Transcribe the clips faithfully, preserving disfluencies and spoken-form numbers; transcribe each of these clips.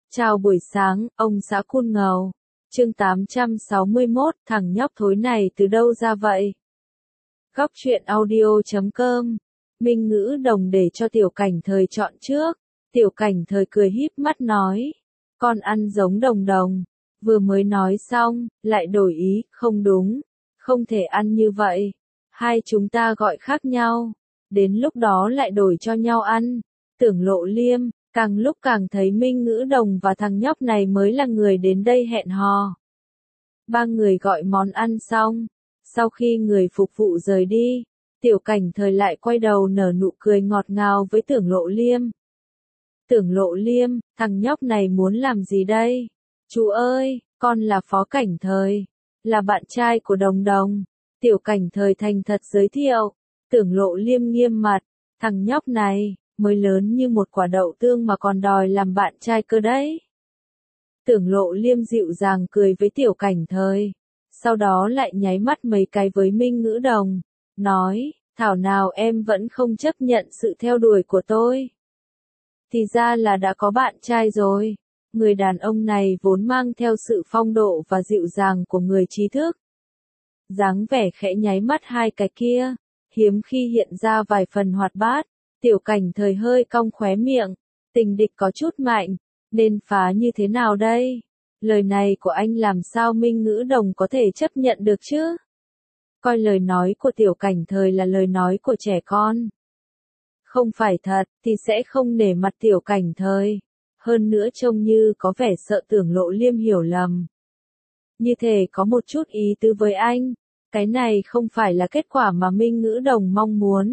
Chào buổi sáng, ông xã Cun Ngầu. Chương tám trăm sáu mươi mốt, thằng nhóc thối này từ đâu ra vậy? Góc truyện audio chấm com. Minh Ngữ Đồng để cho Tiểu Cảnh Thời chọn trước. Tiểu Cảnh Thời cười híp mắt nói. Con ăn giống Đồng Đồng. Vừa mới nói xong, lại đổi ý, không đúng. Không thể ăn như vậy. Hai chúng ta gọi khác nhau. Đến lúc đó lại đổi cho nhau ăn. Tưởng Lộ Liêm. Càng lúc càng thấy Minh Ngữ Đồng và thằng nhóc này mới là người đến đây hẹn hò. Ba người gọi món ăn xong. Sau khi người phục vụ rời đi, Tiểu Cảnh Thời lại quay đầu nở nụ cười ngọt ngào với Tưởng Lộ Liêm. Tưởng Lộ Liêm, thằng nhóc này muốn làm gì đây? Chú ơi, con là Phó Cảnh Thời, là bạn trai của Đồng Đồng. Tiểu Cảnh Thời thành thật giới thiệu. Tưởng Lộ Liêm nghiêm mặt, thằng nhóc này mới lớn như một quả đậu tương mà còn đòi làm bạn trai cơ đấy. Tưởng Lộ Liêm dịu dàng cười với Tiểu Cảnh Thời, sau đó lại nháy mắt mấy cái với Minh Ngữ Đồng, nói, thảo nào em vẫn không chấp nhận sự theo đuổi của tôi. Thì ra là đã có bạn trai rồi. Người đàn ông này vốn mang theo sự phong độ và dịu dàng của người trí thức. Dáng vẻ khẽ nháy mắt hai cái kia, hiếm khi hiện ra vài phần hoạt bát. Tiểu Cảnh Thời hơi cong khóe miệng, tình địch có chút mạnh, nên phá như thế nào đây? Lời này của anh làm sao Minh Ngữ Đồng có thể chấp nhận được chứ? Coi lời nói của Tiểu Cảnh Thời là lời nói của trẻ con. Không phải thật, thì sẽ không nể mặt Tiểu Cảnh Thời. Hơn nữa trông như có vẻ sợ Tưởng Lộ Liêm hiểu lầm. Như thể có một chút ý tứ với anh. Cái này không phải là kết quả mà Minh Ngữ Đồng mong muốn.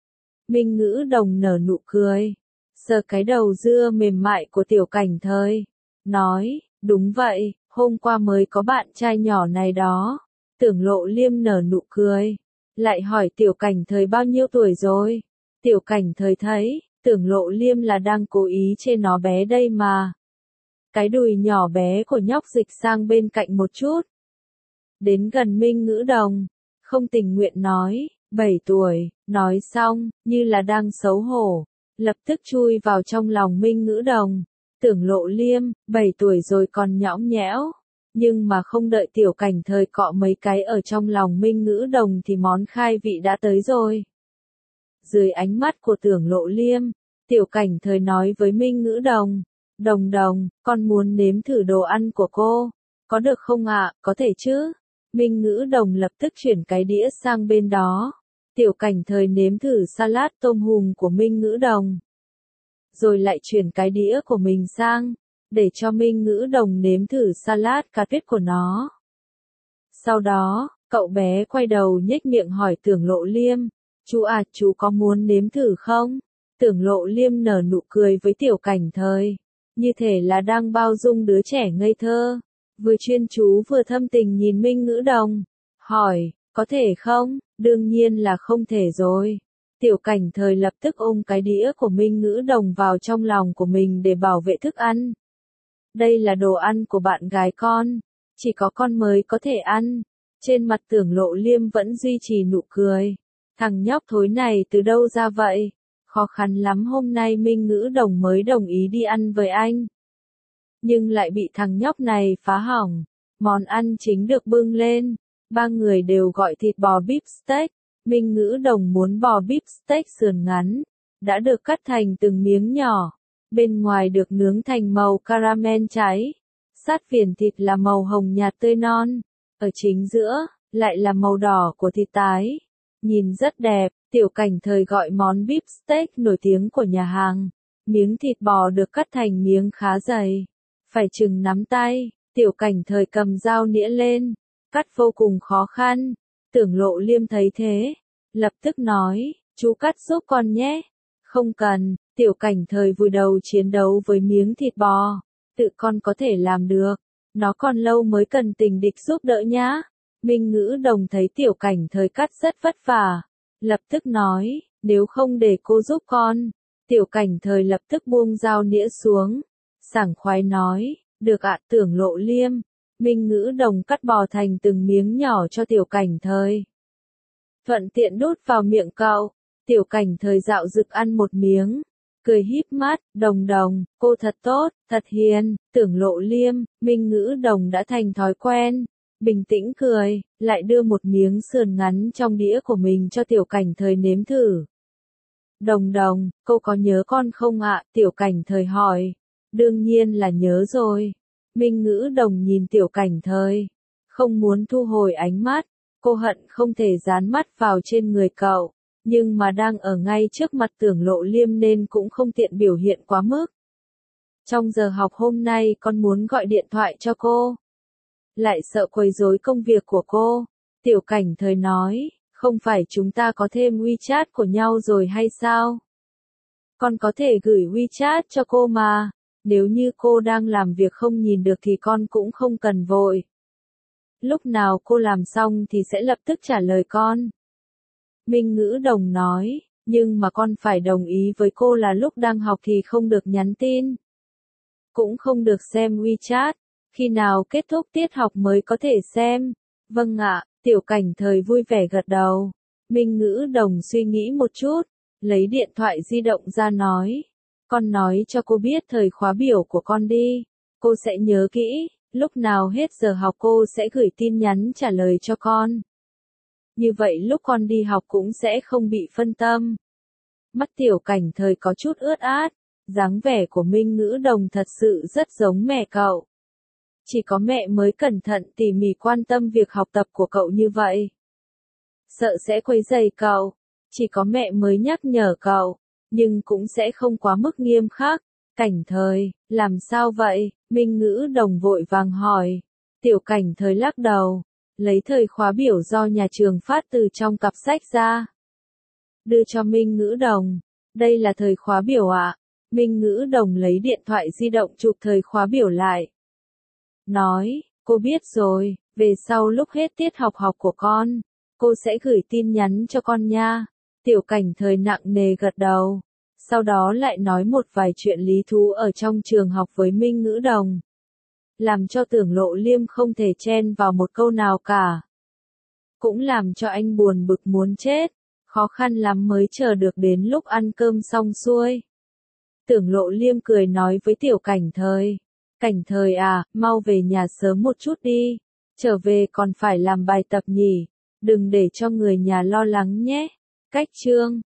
Minh Ngữ Đồng nở nụ cười, sờ cái đầu dưa mềm mại của Tiểu Cảnh Thời, nói, đúng vậy, hôm qua mới có bạn trai nhỏ này đó. Tưởng Lộ Liêm nở nụ cười, lại hỏi Tiểu Cảnh Thời bao nhiêu tuổi rồi. Tiểu Cảnh Thời thấy, Tưởng Lộ Liêm là đang cố ý chê nó bé đây mà. Cái đùi nhỏ bé của nhóc dịch sang bên cạnh một chút. Đến gần Minh Ngữ Đồng, không tình nguyện nói. Bảy tuổi, nói xong, như là đang xấu hổ, lập tức chui vào trong lòng Minh Ngữ Đồng. Tưởng Lộ Liêm, bảy tuổi rồi còn nhõng nhẽo, nhưng mà không đợi Tiểu Cảnh Thời cọ mấy cái ở trong lòng Minh Ngữ Đồng thì món khai vị đã tới rồi. Dưới ánh mắt của Tưởng Lộ Liêm, Tiểu Cảnh Thời nói với Minh Ngữ Đồng, Đồng Đồng, con muốn nếm thử đồ ăn của cô, có được không ạ? Có thể chứ? Minh Ngữ Đồng lập tức chuyển cái đĩa sang bên đó. Tiểu Cảnh Thời nếm thử salad tôm hùm của Minh Ngữ Đồng. Rồi lại chuyển cái đĩa của mình sang, để cho Minh Ngữ Đồng nếm thử salad cà rốt của nó. Sau đó, cậu bé quay đầu nhếch miệng hỏi Tưởng Lộ Liêm, chú à, chú có muốn nếm thử không? Tưởng Lộ Liêm nở nụ cười với Tiểu Cảnh Thời, như thể là đang bao dung đứa trẻ ngây thơ. Vừa chuyên chú vừa thâm tình nhìn Minh Ngữ Đồng, hỏi, có thể không? Đương nhiên là không thể rồi. Tiểu Cảnh Thời lập tức ôm cái đĩa của Minh Ngữ Đồng vào trong lòng của mình để bảo vệ thức ăn. Đây là đồ ăn của bạn gái con, chỉ có con mới có thể ăn. Trên mặt Tưởng Lộ Liêm vẫn duy trì nụ cười. Thằng nhóc thối này từ đâu ra vậy? Khó khăn lắm hôm nay Minh Ngữ Đồng mới đồng ý đi ăn với anh. Nhưng lại bị thằng nhóc này phá hỏng. Món ăn chính được bưng lên. Ba người đều gọi thịt bò beef steak. Minh Ngữ Đồng muốn bò beef steak sườn ngắn, đã được cắt thành từng miếng nhỏ. Bên ngoài được nướng thành màu caramel cháy. Sát viền thịt là màu hồng nhạt tươi non. Ở chính giữa, lại là màu đỏ của thịt tái. Nhìn rất đẹp. Tiểu Cảnh Thời gọi món beef steak nổi tiếng của nhà hàng. Miếng thịt bò được cắt thành miếng khá dày. Phải chừng nắm tay. Tiểu Cảnh Thời cầm dao nĩa lên, cắt vô cùng khó khăn. Tưởng Lộ Liêm thấy thế, lập tức nói, chú cắt giúp con nhé. Không cần, Tiểu Cảnh Thời vùi đầu chiến đấu với miếng thịt bò. Tự con có thể làm được, nó còn lâu mới cần tình địch giúp đỡ nhá. Minh Ngữ Đồng thấy Tiểu Cảnh Thời cắt rất vất vả, lập tức nói, nếu không để cô giúp con. Tiểu Cảnh Thời lập tức buông dao nĩa xuống, sảng khoái nói, được ạ. Tưởng Lộ Liêm. Minh Ngữ Đồng cắt bò thành từng miếng nhỏ cho Tiểu Cảnh Thời. Thuận tiện đút vào miệng cậu. Tiểu Cảnh Thời dạo dực ăn một miếng. cười híp mắt, Đồng Đồng, cô thật tốt, thật hiền, Tưởng Lộ Liêm, Minh Ngữ Đồng đã thành thói quen, bình tĩnh cười, lại đưa một miếng sườn ngắn trong đĩa của mình cho Tiểu Cảnh Thời nếm thử. Đồng Đồng, cô có nhớ con không ạ? Tiểu Cảnh Thời hỏi. Đương nhiên là nhớ rồi. Minh Ngữ Đồng nhìn Tiểu Cảnh Thời, không muốn thu hồi ánh mắt, cô hận không thể dán mắt vào trên người cậu, nhưng mà đang ở ngay trước mặt Tưởng Lộ Liêm nên cũng không tiện biểu hiện quá mức. Trong giờ học hôm nay con muốn gọi điện thoại cho cô, lại sợ quấy rối công việc của cô. Tiểu Cảnh Thời nói, không phải chúng ta có thêm WeChat của nhau rồi hay sao? Con có thể gửi WeChat cho cô mà, nếu như cô đang làm việc không nhìn được thì con cũng không cần vội. Lúc nào cô làm xong thì sẽ lập tức trả lời con. Minh Ngữ Đồng nói, nhưng mà con phải đồng ý với cô là lúc đang học thì không được nhắn tin, cũng không được xem WeChat, khi nào kết thúc tiết học mới có thể xem. Vâng ạ, Tiểu Cảnh Thời vui vẻ gật đầu. Minh Ngữ Đồng suy nghĩ một chút, lấy điện thoại di động ra nói, con nói cho cô biết thời khóa biểu của con đi, cô sẽ nhớ kỹ, lúc nào hết giờ học cô sẽ gửi tin nhắn trả lời cho con. Như vậy lúc con đi học cũng sẽ không bị phân tâm. Mắt Tiểu Cảnh Thời có chút ướt át, dáng vẻ của Minh Ngữ Đồng thật sự rất giống mẹ cậu. Chỉ có mẹ mới cẩn thận tỉ mỉ quan tâm việc học tập của cậu như vậy. Sợ sẽ quấy rầy cậu, chỉ có mẹ mới nhắc nhở cậu, nhưng cũng sẽ không quá mức nghiêm khắc. Cảnh Thời, làm sao vậy? Minh Ngữ Đồng vội vàng hỏi. Tiểu Cảnh Thời lắc đầu, lấy thời khóa biểu do nhà trường phát từ trong cặp sách ra, đưa cho Minh Ngữ Đồng. Đây là thời khóa biểu ạ. Minh Ngữ Đồng lấy điện thoại di động chụp thời khóa biểu lại. Nói, cô biết rồi, về sau lúc hết tiết học học của con, cô sẽ gửi tin nhắn cho con nha. Tiểu Cảnh Thời nặng nề gật đầu. Sau đó lại nói một vài chuyện lý thú ở trong trường học với Minh Ngữ Đồng, làm cho Tưởng Lộ Liêm không thể chen vào một câu nào cả. Cũng làm cho anh buồn bực muốn chết, khó khăn lắm mới chờ được đến lúc ăn cơm xong xuôi. Tưởng Lộ Liêm cười nói với Tiểu Cảnh Thời, Cảnh Thời à, mau về nhà sớm một chút đi, trở về còn phải làm bài tập nhỉ, đừng để cho người nhà lo lắng nhé. Cách chương